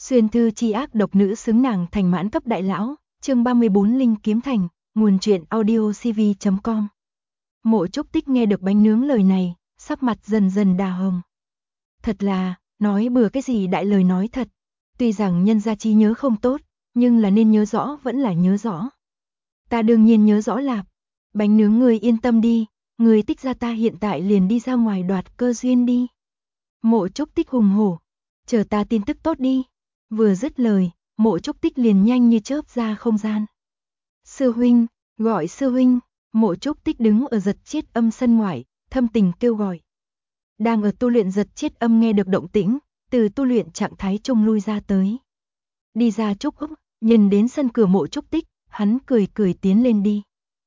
Xuyên thư chi ác độc nữ xứng nàng thành mãn cấp đại lão, chương 34 Linh Kiếm Thành, nguồn truyện audiocv.com. Mộ Trúc Tích nghe được bánh nướng lời này, sắc mặt dần dần đà hồng. Thật là, nói bừa cái gì đại lời nói thật. Tuy rằng nhân gia trí nhớ không tốt, nhưng là nên nhớ rõ vẫn là nhớ rõ. Ta đương nhiên nhớ rõ lạp. Bánh nướng người yên tâm đi, người Tích gia ta hiện tại liền đi ra ngoài đoạt cơ duyên đi. Mộ Trúc Tích hùng hổ, chờ ta tin tức tốt đi. Vừa dứt lời, Mộ Trúc Tích liền nhanh như chớp ra không gian. Sư huynh, gọi sư huynh. Mộ Trúc Tích đứng ở Giật Chiết Âm sân ngoại, thâm tình kêu gọi. Đang ở tu luyện Giật Chiết Âm nghe được động tĩnh, từ tu luyện trạng thái trung lui ra tới. Đi ra Trúc Úc, nhìn đến sân cửa Mộ Trúc Tích, hắn cười cười tiến lên đi.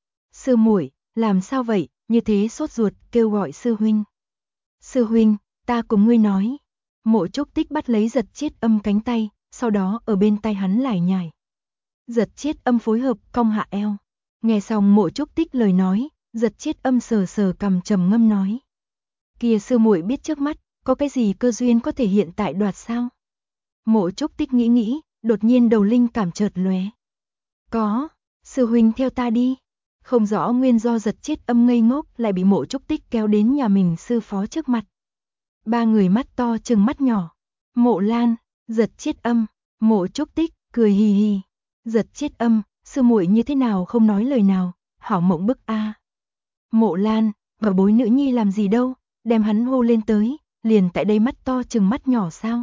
Sư muội, làm sao vậy, như thế sốt ruột kêu gọi sư huynh. Sư huynh, ta cùng ngươi nói. Mộ Trúc Tích bắt lấy Giật Chiết Âm cánh tay, sau đó ở bên tay hắn lải nhải. Giật Chiết Âm phối hợp cong hạ eo. Nghe xong Mộ Trúc Tích lời nói, Giật Chiết Âm sờ sờ cằm trầm ngâm nói. Kìa sư muội biết trước mắt, có cái gì cơ duyên có thể hiện tại đoạt sao? Mộ Trúc Tích nghĩ, đột nhiên đầu linh cảm chợt lóe. Có, sư huynh theo ta đi. Không rõ nguyên do Giật Chiết Âm ngây ngốc lại bị Mộ Trúc Tích kéo đến nhà mình sư phó trước mặt. Ba người mắt to trừng mắt nhỏ. Mộ Lan, Giật Chiết Âm, Mộ Trúc Tích cười hì hì. Giật Chiết Âm, sư muội như thế nào không nói lời nào, hảo mộng bức a. Mộ Lan, bảo bối nữ nhi làm gì đâu, đem hắn hô lên tới, liền tại đây mắt to trừng mắt nhỏ sao?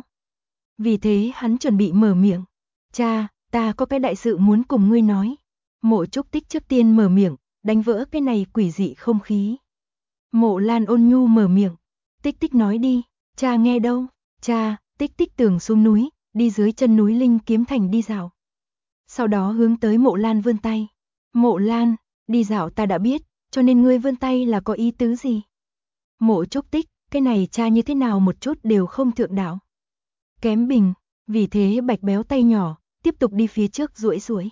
Vì thế hắn chuẩn bị mở miệng. Cha, ta có cái đại sự muốn cùng ngươi nói. Mộ Trúc Tích trước tiên mở miệng, đánh vỡ cái này quỷ dị không khí. Mộ Lan ôn nhu mở miệng. Tích Tích nói đi, cha nghe đâu. Cha, Tích Tích tưởng xuống núi, đi dưới chân núi Linh Kiếm Thành đi dạo. Sau đó hướng tới Mộ Lan vươn tay. Mộ Lan, đi dạo ta đã biết, cho nên ngươi vươn tay là có ý tứ gì? Mộ Trúc Tích, cái này cha như thế nào một chút đều không thượng đạo. Kém bình, vì thế bạch béo tay nhỏ, tiếp tục đi phía trước duỗi duỗi.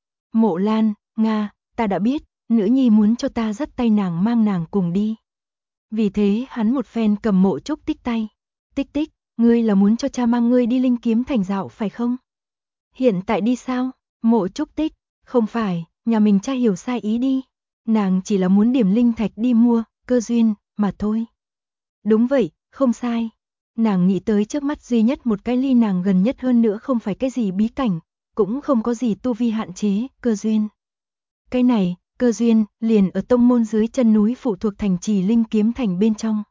Mộ Lan, Nga, ta đã biết, nữ nhi muốn cho ta dắt tay nàng mang nàng cùng đi. Vì thế hắn một phen cầm Mộ Trúc Tích tay. Tích Tích, ngươi là muốn cho cha mang ngươi đi Linh Kiếm Thành dạo phải không? Hiện tại đi sao? Mộ Trúc Tích, không phải, nhà mình cha hiểu sai ý đi. Nàng chỉ là muốn điểm linh thạch đi mua, cơ duyên, mà thôi. Đúng vậy, không sai. Nàng nghĩ tới trước mắt duy nhất một cái ly nàng gần nhất hơn nữa không phải cái gì bí cảnh, cũng không có gì tu vi hạn chế, cơ duyên. Cái này, cơ duyên, liền ở tông môn dưới chân núi phụ thuộc thành trì Linh Kiếm Thành bên trong.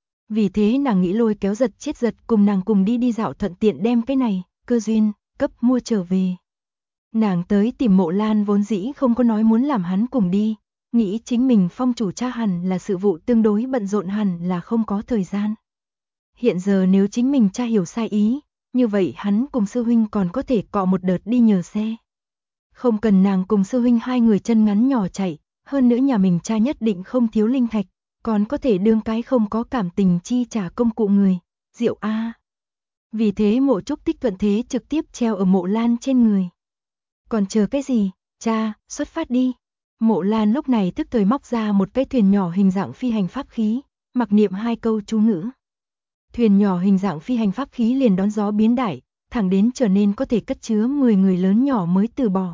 Vì thế nàng nghĩ lôi kéo Giật Chiết Giật cùng nàng cùng đi dạo thuận tiện đem cái này, cơ duyên, cấp mua trở về. Nàng tới tìm Mộ Lan vốn dĩ không có nói muốn làm hắn cùng đi, nghĩ chính mình phong chủ cha hẳn là sự vụ tương đối bận rộn hẳn là không có thời gian. Hiện giờ nếu chính mình cha hiểu sai ý, như vậy hắn cùng sư huynh còn có thể cọ một đợt đi nhờ xe. Không cần nàng cùng sư huynh hai người chân ngắn nhỏ chạy, hơn nữa nhà mình cha nhất định không thiếu linh thạch, còn có thể đương cái không có cảm tình chi trả công cụ người, diệu a. Vì thế Mộ Trúc Tích thuận thế trực tiếp treo ở Mộ Lan trên người. Còn chờ cái gì, cha, xuất phát đi. Mộ Lan lúc này tức thời móc ra một cái thuyền nhỏ hình dạng phi hành pháp khí, mặc niệm hai câu chú ngữ. Thuyền nhỏ hình dạng phi hành pháp khí liền đón gió biến đại, thẳng đến trở nên có thể cất chứa 10 người lớn nhỏ mới từ bỏ.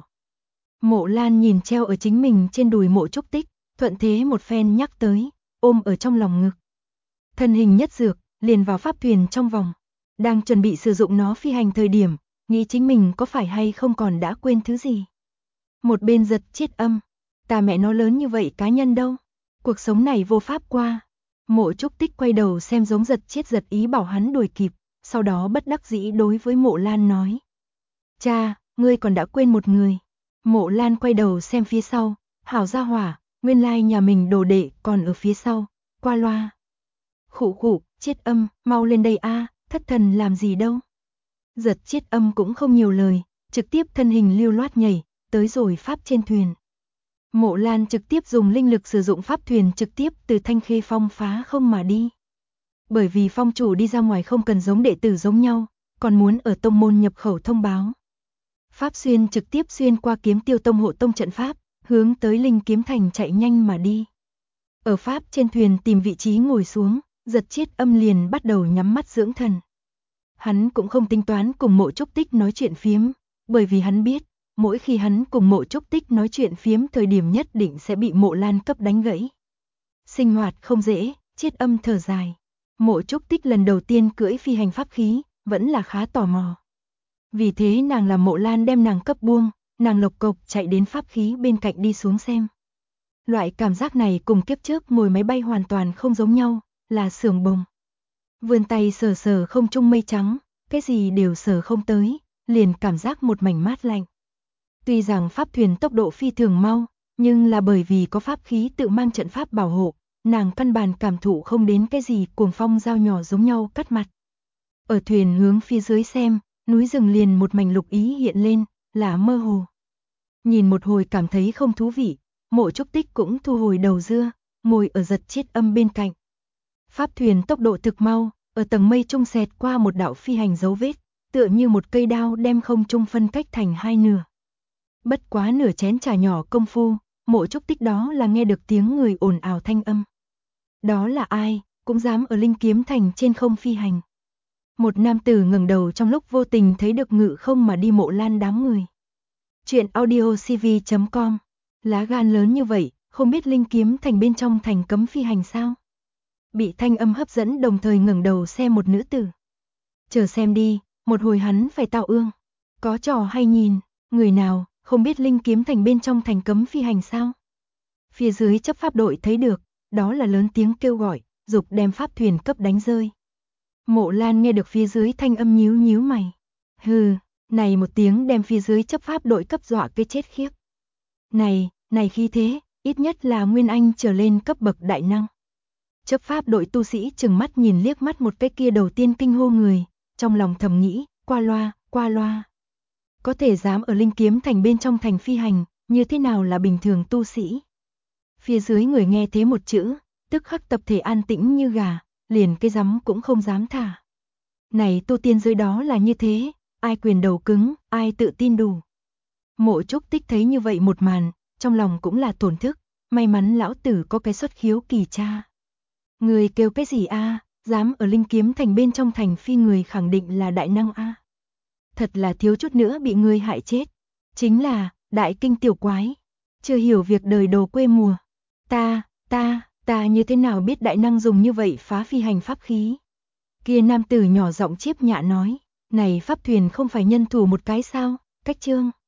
Mộ Lan nhìn treo ở chính mình trên đùi Mộ Trúc Tích, thuận thế một phen nhắc tới, ôm ở trong lòng ngực. Thân hình nhất dược, liền vào pháp thuyền trong vòng. Đang chuẩn bị sử dụng nó phi hành thời điểm, nghĩ chính mình có phải hay không còn đã quên thứ gì. Một bên Giật Chiết Âm, ta mẹ nó lớn như vậy cá nhân đâu, cuộc sống này vô pháp qua. Mộ Trúc Tích quay đầu xem giống Giật Chiết Giật ý bảo hắn đuổi kịp, sau đó bất đắc dĩ đối với Mộ Lan nói. Cha, ngươi còn đã quên một người. Mộ Lan quay đầu xem phía sau, hảo gia hỏa, nguyên lai nhà mình đồ đệ còn ở phía sau, qua loa. Khụ khụ, Chiết Âm, mau lên đây a, thất thần làm gì đâu. Giật Chiết Âm cũng không nhiều lời, trực tiếp thân hình lưu loát nhảy, tới rồi pháp trên thuyền. Mộ Lan trực tiếp dùng linh lực sử dụng pháp thuyền trực tiếp từ Thanh Khê Phong phá không mà đi. Bởi vì phong chủ đi ra ngoài không cần giống đệ tử giống nhau, còn muốn ở tông môn nhập khẩu thông báo. Pháp xuyên trực tiếp xuyên qua Kiếm Tiêu Tông hộ tông trận pháp, hướng tới Linh Kiếm Thành chạy nhanh mà đi. Ở pháp trên thuyền tìm vị trí ngồi xuống, Giật Chiết Âm liền bắt đầu nhắm mắt dưỡng thần. Hắn cũng không tính toán cùng Mộ Trúc Tích nói chuyện phiếm, bởi vì hắn biết, mỗi khi hắn cùng Mộ Trúc Tích nói chuyện phiếm thời điểm nhất định sẽ bị Mộ Lan cấp đánh gãy. Sinh hoạt không dễ, Triết Âm thở dài. Mộ Trúc Tích lần đầu tiên cưỡi phi hành pháp khí, vẫn là khá tò mò. Vì thế nàng làm Mộ Lan đem nàng cấp buông, nàng lộc cộc chạy đến pháp khí bên cạnh đi xuống xem. Loại cảm giác này cùng kiếp trước ngồi máy bay hoàn toàn không giống nhau, là sưởng bồng. Vươn tay sờ sờ không trung mây trắng, cái gì đều sờ không tới, liền cảm giác một mảnh mát lạnh. Tuy rằng pháp thuyền tốc độ phi thường mau, nhưng là bởi vì có pháp khí tự mang trận pháp bảo hộ, nàng căn bản cảm thụ không đến cái gì cuồng phong dao nhỏ giống nhau cắt mặt. Ở thuyền hướng phía dưới xem, núi rừng liền một mảnh lục ý hiện lên, là mơ hồ. Nhìn một hồi cảm thấy không thú vị, Mộ Trúc Tích cũng thu hồi đầu dưa, ngồi ở Giật Triết Âm bên cạnh. Pháp thuyền tốc độ thực mau, ở tầng mây trung xẹt qua một đạo phi hành dấu vết, tựa như một cây đao đem không trung phân cách thành hai nửa. Bất quá nửa chén trà nhỏ công phu, Mộ Trúc Tích đó là nghe được tiếng người ồn ào thanh âm. Đó là ai, cũng dám ở Linh Kiếm Thành trên không phi hành. Một nam tử ngẩng đầu trong lúc vô tình thấy được ngự không mà đi Mộ Lan đám người. Chuyện audiocv.com. Lá gan lớn như vậy, không biết Linh Kiếm Thành bên trong thành cấm phi hành sao? Bị thanh âm hấp dẫn đồng thời ngẩng đầu xem một nữ tử. Chờ xem đi, một hồi hắn phải tạo ương. Có trò hay nhìn, người nào, không biết Linh Kiếm Thành bên trong thành cấm phi hành sao? Phía dưới chấp pháp đội thấy được, đó là lớn tiếng kêu gọi, dục đem pháp thuyền cấp đánh rơi. Mộ Lan nghe được phía dưới thanh âm nhíu nhíu mày. Hừ, này một tiếng đem phía dưới chấp pháp đội cấp dọa cái chết khiếp. Này khi thế, ít nhất là Nguyên Anh trở lên cấp bậc đại năng. Chấp pháp đội tu sĩ chừng mắt nhìn liếc mắt một cái kia đầu tiên kinh hô người, trong lòng thầm nghĩ, qua loa. Có thể dám ở Linh Kiếm Thành bên trong thành phi hành, như thế nào là bình thường tu sĩ. Phía dưới người nghe thế một chữ, tức khắc tập thể an tĩnh như gà, liền cái rắm cũng không dám thả. Này tu tiên dưới đó là như thế, ai quyền đầu cứng, ai tự tin đủ. Mộ Trúc Tích thấy như vậy một màn, trong lòng cũng là tổn thức, may mắn lão tử có cái xuất khiếu kỳ cha. Người kêu cái gì a, dám ở Linh Kiếm Thành bên trong thành phi người khẳng định là đại năng a. Thật là thiếu chút nữa bị người hại chết. Chính là, đại kinh tiểu quái. Chưa hiểu việc đời đồ quê mùa. Ta như thế nào biết đại năng dùng như vậy phá phi hành pháp khí. Kia nam tử nhỏ giọng chiếp nhạ nói, này pháp thuyền không phải nhân thủ một cái sao, cách trương.